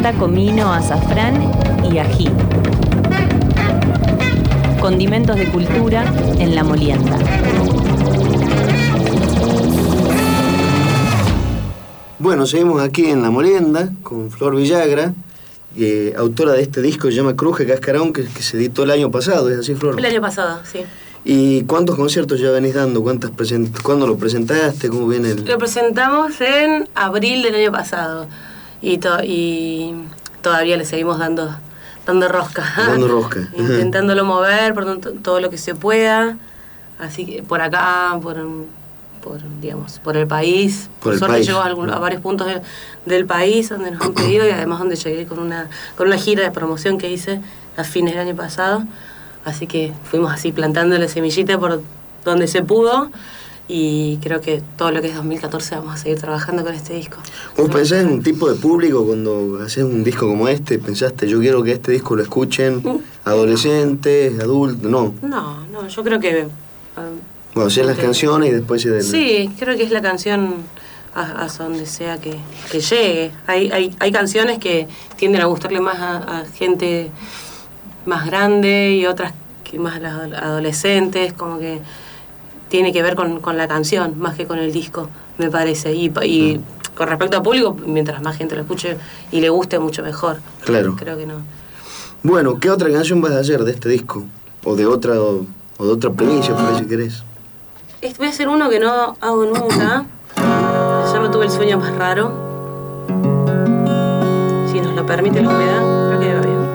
lavanda, comino, azafrán y ají. Condimentos de cultura en La Molienda. Bueno, seguimos aquí en La Molienda con Flor Villagra, autora de este disco que se llama Cruje Cascarón, que se editó el año pasado, ¿es así, Flor? El año pasado, sí. ¿Y cuántos conciertos ya venís dando? ¿Cuándo lo presentaste? ¿Cómo viene el...? Lo presentamos en abril del año pasado y todavía le seguimos dando rosca. Dando rosca. Intentándolo mover por todo lo que se pueda. Así que por acá, por el país. Por suerte llegó a varios puntos del país donde nos han pedido, y además donde llegué con una gira de promoción que hice a fines del año pasado. Así que fuimos así plantando la semillita por donde se pudo, y creo que todo lo que es 2014 vamos a seguir trabajando con este disco. ¿Vos pensás en un tipo de público cuando haces un disco como este? ¿Pensaste, yo quiero que este disco lo escuchen adolescentes, adultos? No, yo creo que... Bueno, si es las canciones y después... Sí, creo que es la canción hasta donde sea que llegue. Hay canciones que tienden a gustarle más a gente más grande y otras que más a las adolescentes, como que tiene que ver con la canción más que con el disco, me parece. Y con respecto a público, mientras más gente lo escuche y le guste, mucho mejor. Claro. Creo que no. Bueno, ¿qué otra canción vas a hacer de este disco? O de otra provincia, por ahí, si querés. Voy a hacer uno que no hago nunca. Se llama Tuve el sueño más raro. Si nos lo permite la humedad, creo que va bien.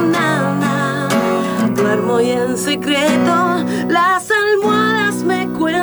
secreto, las almohadas me cuentan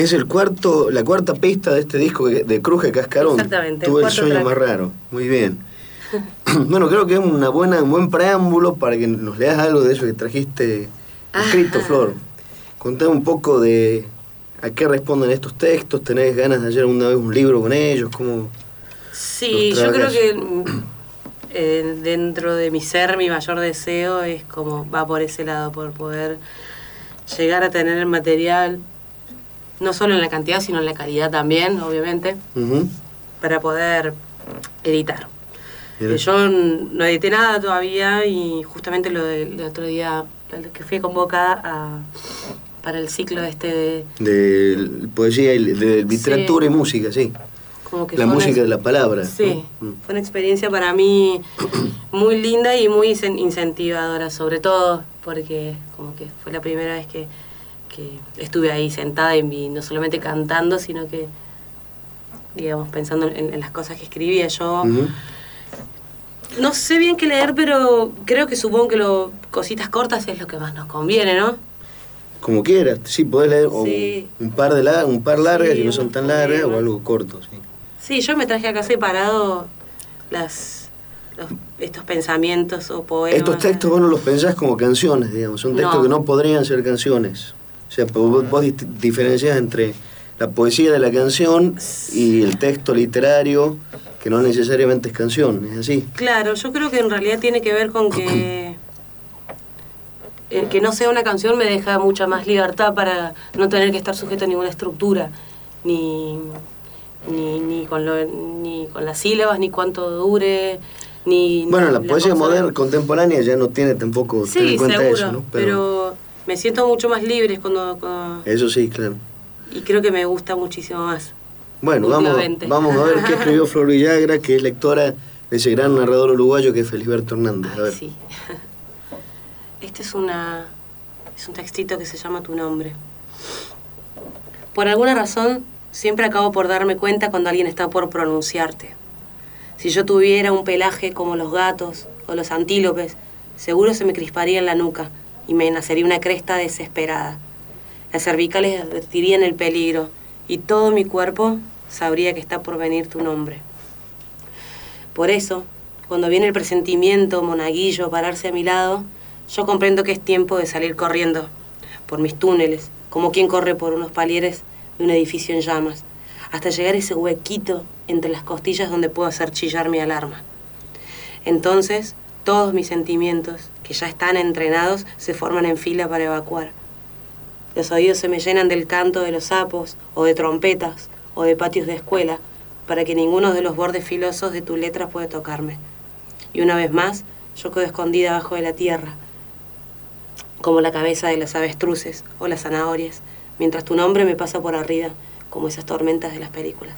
es la cuarta pista de este disco de Cruje Cascarón. Exactamente. Tuve el sueño track. más raro. Muy bien. Bueno, creo que es un buen preámbulo para que nos leas algo de eso que trajiste escrito, Flor. Contame un poco de a qué responden estos textos. ¿Tenés ganas de hacer alguna vez un libro con ellos? ¿Cómo Sí, yo creo que dentro de mi ser, mi mayor deseo es como va por ese lado, por poder llegar a tener el material, no solo en la cantidad, sino en la calidad también, obviamente, para poder editar. Yo no edité nada todavía y justamente lo del otro día, que fui convocada para el ciclo de poesía, de literatura y música, sí. Como que la música de la palabra. Sí, fue una experiencia para mí muy linda y muy incentivadora, sobre todo porque como que fue la primera vez que estuve ahí sentada y no solamente cantando, sino que, digamos, pensando en las cosas que escribía. Yo no sé bien qué leer, pero supongo que cositas cortas es lo que más nos conviene, ¿no? Como quieras, sí, podés leer un par largas, si no son tan largas, o algo corto, sí. Sí, yo me traje acá separado estos pensamientos o poemas. Estos textos vos no los pensás como canciones, digamos, son textos que no podrían ser canciones. O sea, vos diferenciás entre la poesía de la canción y el texto literario, que no necesariamente es canción, ¿es así? Claro, yo creo que en realidad tiene que ver con que el que no sea una canción me deja mucha más libertad para no tener que estar sujeto a ninguna estructura, ni con las sílabas, ni cuánto dure, Bueno, la poesía moderna, contemporánea, ya no tiene tampoco tener en cuenta seguro, eso, ¿no? Pero me siento mucho más libre cuando... Eso sí, claro. Y creo que me gusta muchísimo más. Bueno, vamos a ver qué escribió Flor Villagra, que es lectora de ese gran narrador uruguayo que es Felisberto Hernández. A ver. Sí. Este es un textito que se llama Tu nombre. Por alguna razón, siempre acabo por darme cuenta cuando alguien está por pronunciarte. Si yo tuviera un pelaje como los gatos o los antílopes, seguro se me crisparía en la nuca y me nacería una cresta desesperada. Las cervicales advertirían el peligro y todo mi cuerpo sabría que está por venir tu nombre. Por eso, cuando viene el presentimiento monaguillo a pararse a mi lado, yo comprendo que es tiempo de salir corriendo por mis túneles, como quien corre por unos palieres de un edificio en llamas, hasta llegar a ese huequito entre las costillas donde puedo hacer chillar mi alarma. Entonces, todos mis sentimientos, que ya están entrenados, se forman en fila para evacuar. Los oídos se me llenan del canto de los sapos, o de trompetas, o de patios de escuela, para que ninguno de los bordes filosos de tu letra pueda tocarme. Y una vez más, yo quedo escondida abajo de la tierra, como la cabeza de las avestruces o las zanahorias, mientras tu nombre me pasa por arriba, como esas tormentas de las películas.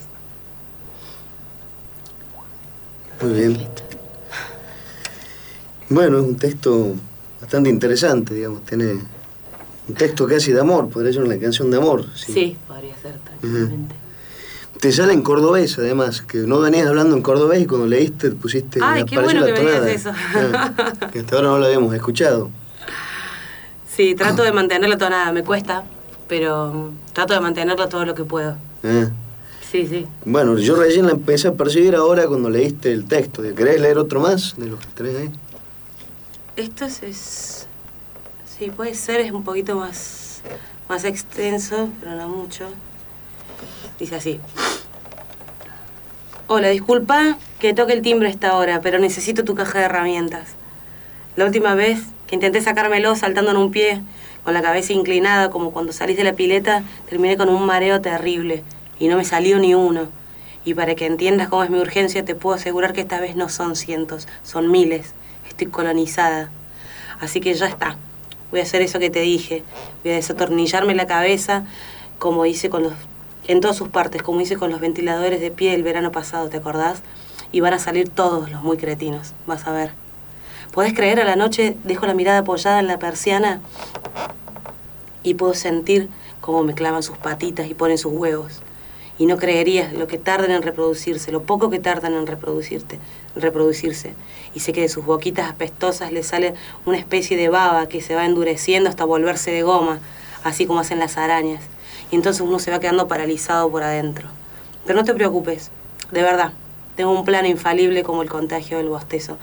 Muy bien. Bueno, es un texto bastante interesante, digamos, tiene un texto casi de amor, podría ser una canción de amor. Sí, podría ser, tranquilamente. Te sale en cordobés, además, que no venías hablando en cordobés y cuando leíste pusiste... ¡Ay, qué bueno que me digas eso! Que hasta ahora no lo habíamos escuchado. Sí, trato de mantener la tonada, me cuesta, pero trato de mantenerla todo lo que puedo. Sí, sí. Bueno, yo recién la empecé a percibir ahora cuando leíste el texto. ¿Querés leer otro más de los que tenés ahí? Esto es... Sí, puede ser, es un poquito más extenso, pero no mucho. Dice así. Hola, disculpa que toque el timbre a esta hora, pero necesito tu caja de herramientas. La última vez que intenté sacármelo saltando en un pie, con la cabeza inclinada, como cuando salís de la pileta, terminé con un mareo terrible y no me salió ni uno. Y para que entiendas cómo es mi urgencia, te puedo asegurar que esta vez no son cientos, son miles. Estoy colonizada. Así que ya está. Voy a hacer eso que te dije. Voy a desatornillarme la cabeza, como hice en todas sus partes, como hice con los ventiladores de pie el verano pasado, ¿te acordás? Y van a salir todos los muy cretinos, vas a ver. ¿Podés creer? A la noche dejo la mirada apoyada en la persiana y puedo sentir cómo me clavan sus patitas y ponen sus huevos. Y no creerías lo que tardan en reproducirse, lo poco que tardan en reproducirse. Y sé que de sus boquitas apestosas les sale una especie de baba que se va endureciendo hasta volverse de goma, así como hacen las arañas. y entonces uno se va quedando paralizado por adentro. Pero no te preocupes, de verdad, tengo un plan infalible como el contagio del bostezo.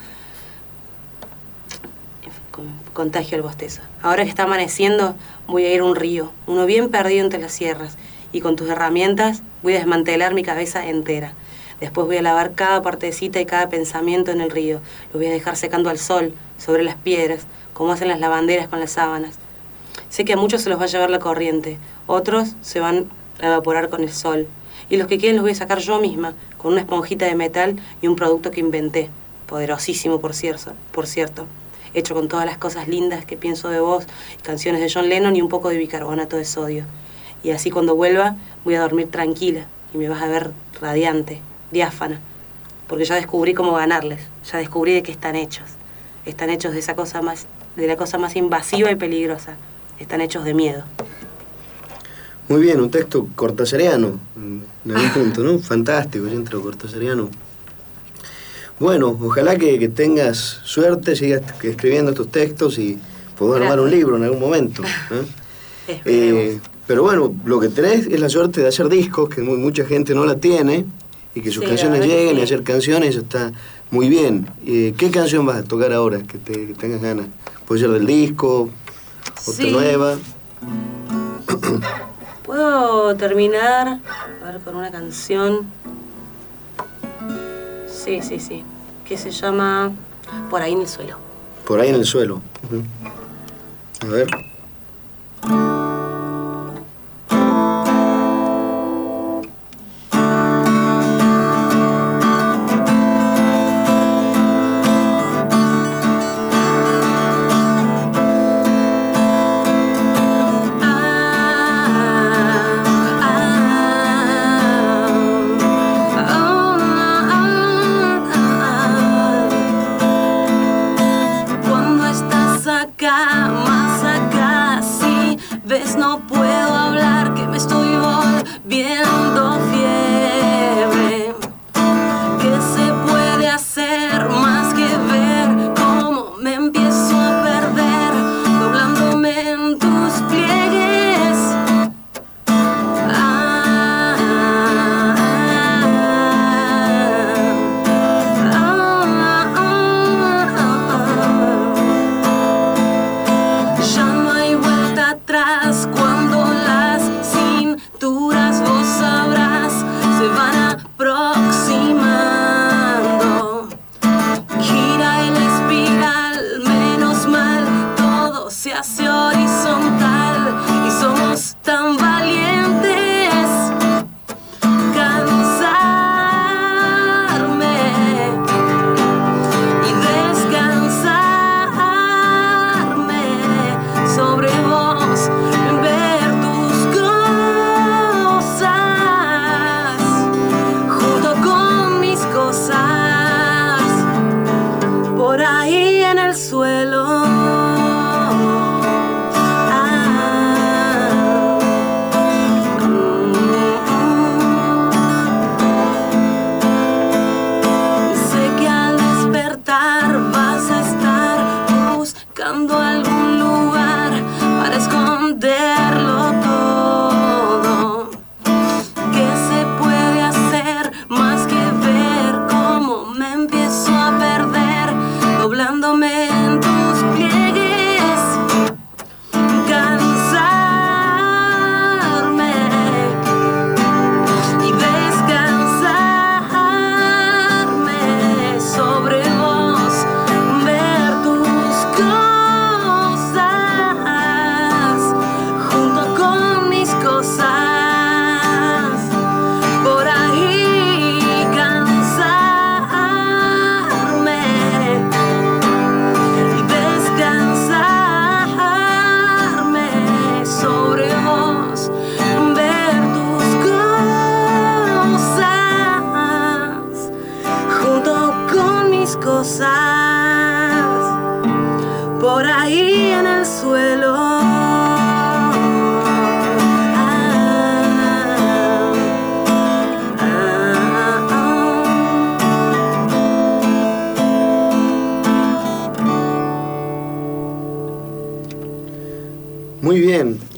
Contagio del bostezo. Ahora que está amaneciendo, voy a ir a un río, uno bien perdido entre las sierras, y con tus herramientas voy a desmantelar mi cabeza entera. Después voy a lavar cada partecita y cada pensamiento en el río. Lo voy a dejar secando al sol, sobre las piedras, como hacen las lavanderas con las sábanas. Sé que a muchos se los va a llevar la corriente, otros se van a evaporar con el sol. Y los que queden los voy a sacar yo misma, con una esponjita de metal y un producto que inventé, poderosísimo por cierto, hecho con todas las cosas lindas que pienso de vos, canciones de John Lennon y un poco de bicarbonato de sodio. Y así cuando vuelva voy a dormir tranquila y me vas a ver radiante, diáfana, porque ya descubrí cómo ganarles, ya descubrí de qué están hechos. Están hechos de la cosa más invasiva y peligrosa. Están hechos de miedo. Muy bien, un texto cortasariano, en algún punto, ¿no? Fantástico, yo entro cortasariano. Bueno, ojalá que tengas suerte, sigas escribiendo estos textos y puedas armar un libro en algún momento, ¿eh? Pero bueno, lo que tenés es la suerte de hacer discos, que mucha gente no la tiene, y que sus canciones lleguen, y hacer canciones, eso está muy bien. ¿Qué canción vas a tocar ahora que tengas ganas? Puede ser del disco, otra nueva. Puedo terminar con una canción. Sí, que se llama Por ahí en el suelo. Por ahí en el suelo. A ver.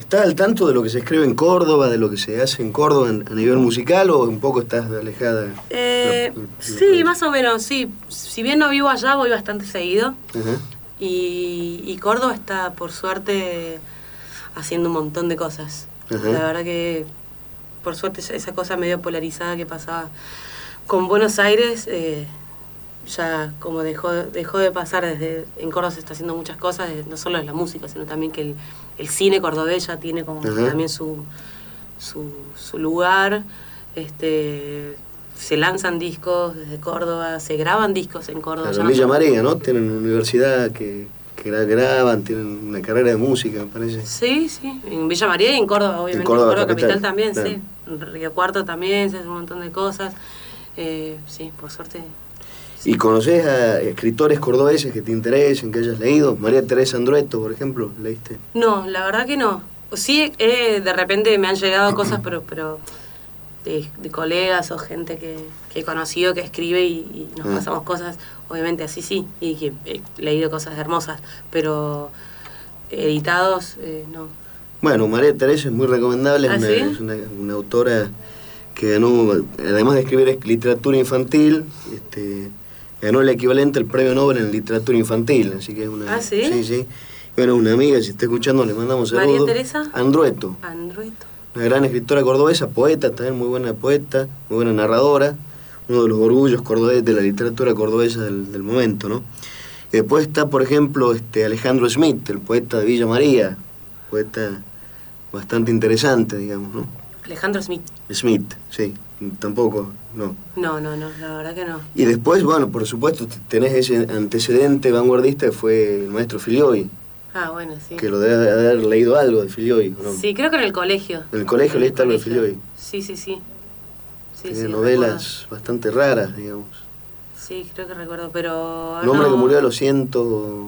¿Estás al tanto de lo que se escribe en Córdoba, de lo que se hace en Córdoba a nivel musical, o un poco estás alejada? Sí, más o menos, sí. Si bien no vivo allá, voy bastante seguido. Ajá. Y Córdoba está, por suerte, haciendo un montón de cosas. Ajá. La verdad que, por suerte, esa cosa medio polarizada que pasaba con Buenos Aires, ya como dejó de pasar. En Córdoba se está haciendo muchas cosas, no solo en la música, sino también que el cine cordobés ya tiene como también su lugar. Se lanzan discos desde Córdoba, se graban discos en Córdoba. En Villa María, ¿no? Tienen una universidad que graban, tienen una carrera de música, me parece. Sí, en Villa María y en Córdoba, obviamente. En Córdoba capital también, claro. Sí. En Río Cuarto también se hace un montón de cosas. Sí, por suerte. Sí. ¿Y conocés a escritores cordobeses que te interesen, que hayas leído? María Teresa Andrueto, por ejemplo, ¿leíste? No, la verdad que no. Sí, de repente me han llegado cosas, pero de colegas o gente que he conocido que escribe y nos pasamos cosas, obviamente así sí, y que he leído cosas hermosas, pero editados, no. Bueno, María Teresa es muy recomendable, ¿Ah, sí? Es una autora que ganó, además de escribir literatura infantil, ganó el equivalente al premio Nobel en literatura infantil, así que es una... ¿Ah, sí? Sí. Bueno, una amiga, si está escuchando, le mandamos saludos. ¿María Teresa? Andrueto. Una gran escritora cordobesa, poeta también, muy buena poeta, muy buena narradora, uno de los orgullos cordobeses de la literatura cordobesa del momento, ¿no? Y después está, por ejemplo, Alejandro Smith, el poeta de Villa María, poeta bastante interesante, digamos, ¿no? Alejandro Smith. Smith, sí, tampoco, no. No, la verdad que no. Y después, bueno, por supuesto, tenés ese antecedente vanguardista que fue el maestro Filioi. Ah, bueno, sí. Que lo debe haber leído algo de Filioi, ¿no? Sí, creo que en el colegio. ¿En el colegio leíste algo de Filioi? Sí. Tiene novelas bastante raras, digamos. Sí, creo que recuerdo, pero... Un hombre que murió a los ciento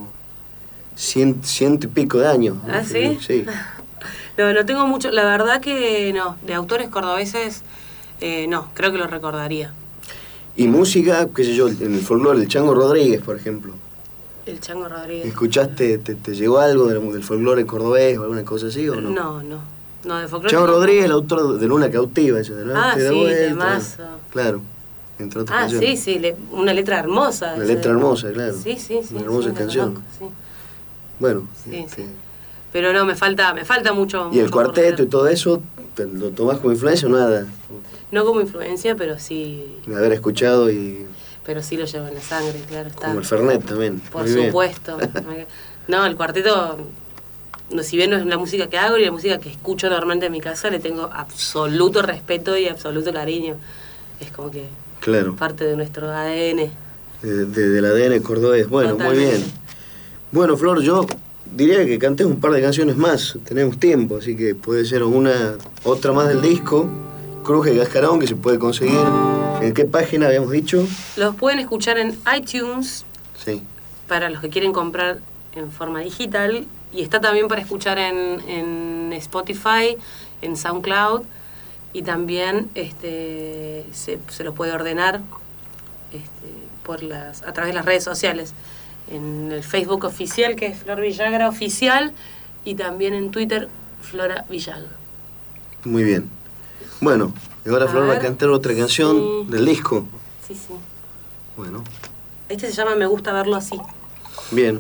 y pico de años, ¿no? ¿Ah, sí? Sí. No tengo mucho, la verdad que no, de autores cordobeses, no, creo que lo recordaría. Y música, qué sé yo, en el folclore, el Chango Rodríguez, por ejemplo. El Chango Rodríguez. ¿Escuchaste, te llegó algo del folclore cordobés o alguna cosa así o no? No, de folclore. Chango Rodríguez, el autor de Luna Cautiva, ese, ¿no? Ah, sí, temazo. Claro, entre otras canciones. Sí, una letra hermosa. Una letra hermosa, claro. Sí. Una hermosa canción. Conozco, sí. Bueno. Sí. Pero no, me falta mucho. ¿Y el cuarteto y todo eso, lo tomás como influencia o nada? No como influencia, pero sí... De haber escuchado y... Pero sí lo llevo en la sangre, claro está. Como el Fernet también. Por supuesto. No, el cuarteto, si bien no es la música que hago y la música que escucho normalmente en mi casa, le tengo absoluto respeto y absoluto cariño. Es como que... Claro. Parte de nuestro ADN. Del ADN cordobés. Bueno, Totalmente. Muy bien. Bueno, Flor, yo diría que cantés un par de canciones más. Tenemos tiempo, así que puede ser otra más del disco. Cruje y Cascarón, que se puede conseguir. ¿En qué página habíamos dicho? Los pueden escuchar en iTunes. Sí. Para los que quieren comprar en forma digital. Y está también para escuchar en Spotify, en SoundCloud. Y también se lo puede ordenar a través de las redes sociales. En el Facebook oficial, que es Flor Villagra Oficial. Y también en Twitter, Flora Villagra. Muy bien. Bueno, y ahora Flor va a cantar otra canción del disco. Sí. Bueno. Se llama Me gusta verlo así. Bien.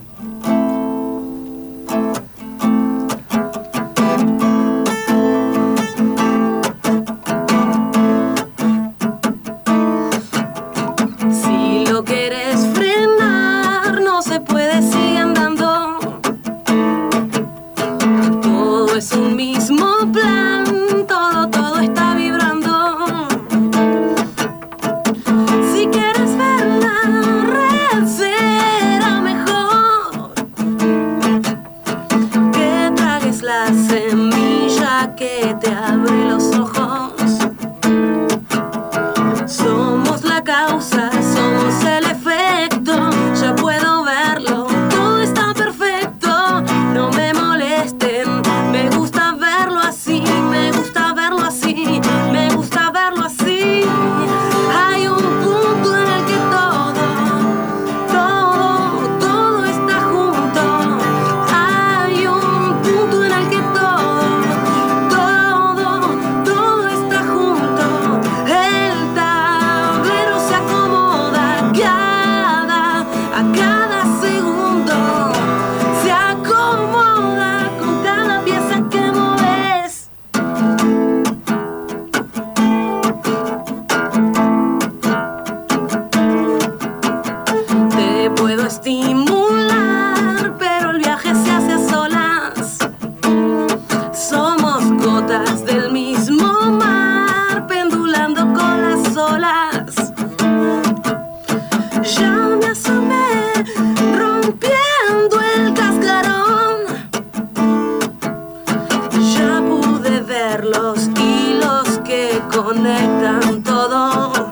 Si lo quieres frenar, no se puede, sigue andando. Todo es un mismo plan. Todo está vibrando. Si quieres ver la red será mejor. con todo.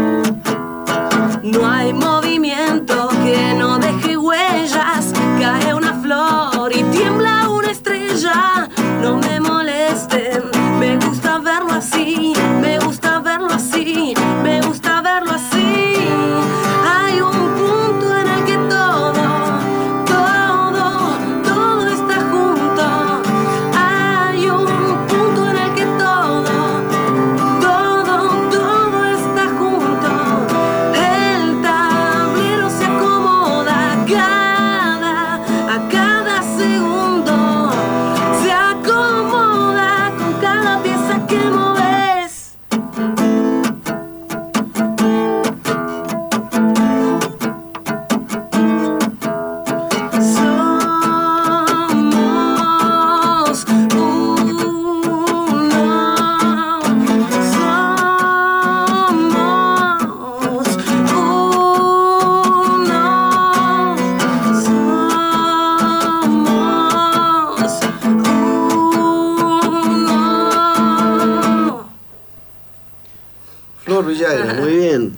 No hay movimiento que no deje huellas. Cae una flor y tiembla una estrella. No me molesten, me gusta verlo así, me gusta verlo así, me gusta verlo así. Hay un punto en el que todo está junto. Hay un punto en el que todo está junto. El tablero se acomoda a cada segundo. Se acomoda con cada pieza que moves. Somos Flor Villagra, muy bien.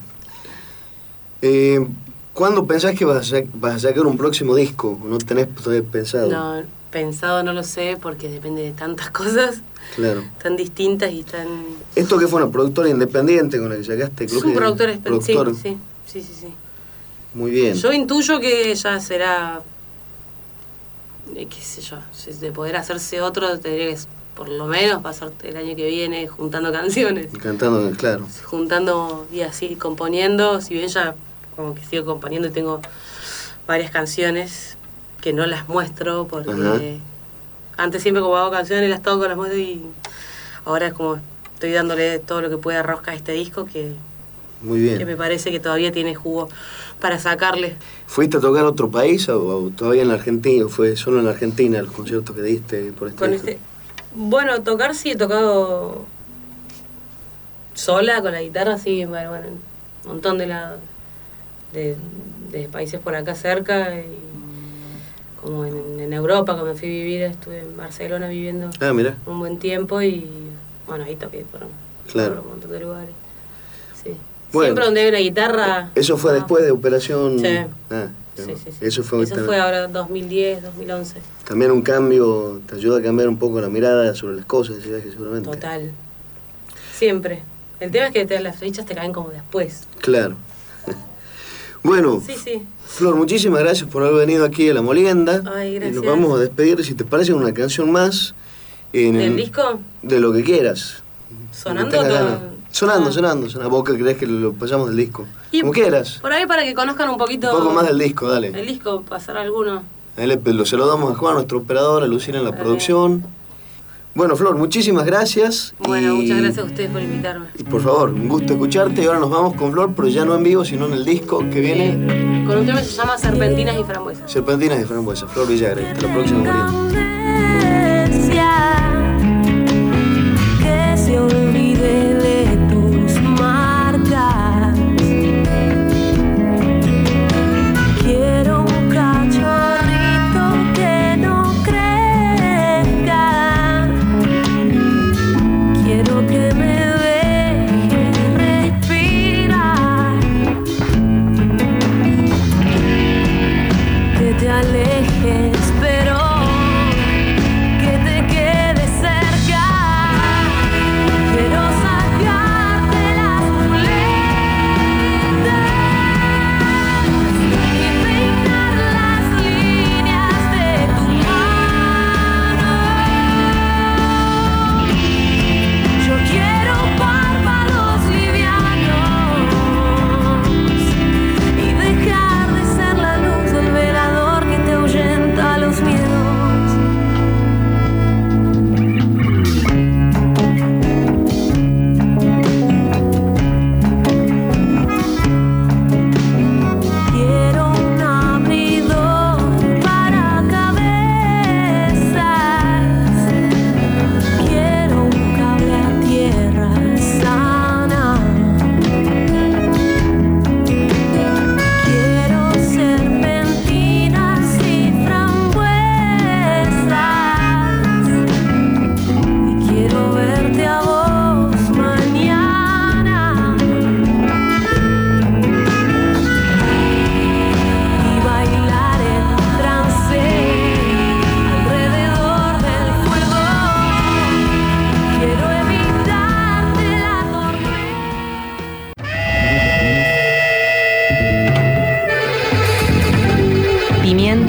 ¿Cuándo pensás que vas a sacar un próximo disco? ¿No tenés todavía pensado? No, pensado no lo sé porque depende de tantas cosas. Claro. Tan distintas y tan... ¿Esto que fue una productora independiente con la que sacaste? Es un productor sí. Muy bien. Yo intuyo que ya será, qué sé yo, de poder hacerse otro, tendría que por lo menos pasar el año que viene juntando canciones. Cantando, claro. Juntando y así componiendo, si bien ya como que sigo componiendo y tengo varias canciones que no las muestro porque... Ajá. Antes siempre como hago canciones las toco, las muestro y ahora es como estoy dándole todo lo que pueda rosca a este disco que... Muy bien. Que me parece que todavía tiene jugo para sacarle. ¿Fuiste a tocar a otro país o todavía en la Argentina? ¿O fue solo en la Argentina los conciertos que diste por este disco? Bueno, tocar sí he tocado sola con la guitarra, sí, bueno, un montón de países por acá cerca y como en Europa, cuando fui a vivir, estuve en Barcelona viviendo un buen tiempo y bueno, ahí toqué por un montón de lugares. Sí. Bueno, siempre donde hay una guitarra... ¿Eso fue después de Operación? Sí. Sí. Eso fue ahora 2010, 2011. También un cambio, te ayuda a cambiar un poco la mirada sobre las cosas, seguramente. Total. Siempre. El tema es que las fechas te caen como después. Claro. Bueno, sí. Flor, muchísimas gracias por haber venido aquí a La Molienda. Ay, gracias. Y nos vamos a despedir, si te parece, una canción más. ¿Del disco? De lo que quieras. ¿Sonando todo? Sonando. ¿Vos qué crees que lo pasamos del disco? Como quieras. Por ahí para que conozcan un poquito... Un poco más del disco, dale. El disco, pasar alguno. Se lo damos a Juan, nuestro operador, a Lucina en la producción. Bueno, Flor, muchísimas gracias. Bueno, muchas gracias a ustedes por invitarme. Y por favor, un gusto escucharte. Y ahora nos vamos con Flor, pero ya no en vivo, sino en el disco que viene. Con un tema que se llama Serpentinas y Frambuesas. Serpentinas y Frambuesas. Flor Villagra. Hasta la próxima, Molienda. Que se olvide de tus marcas. Quiero un cachorrito que no crezca. Quiero que me deje respirar. Que te alejes, pero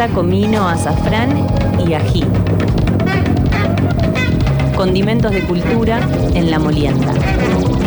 pimienta, comino, azafrán y ají. Condimentos de cultura en La Molienda.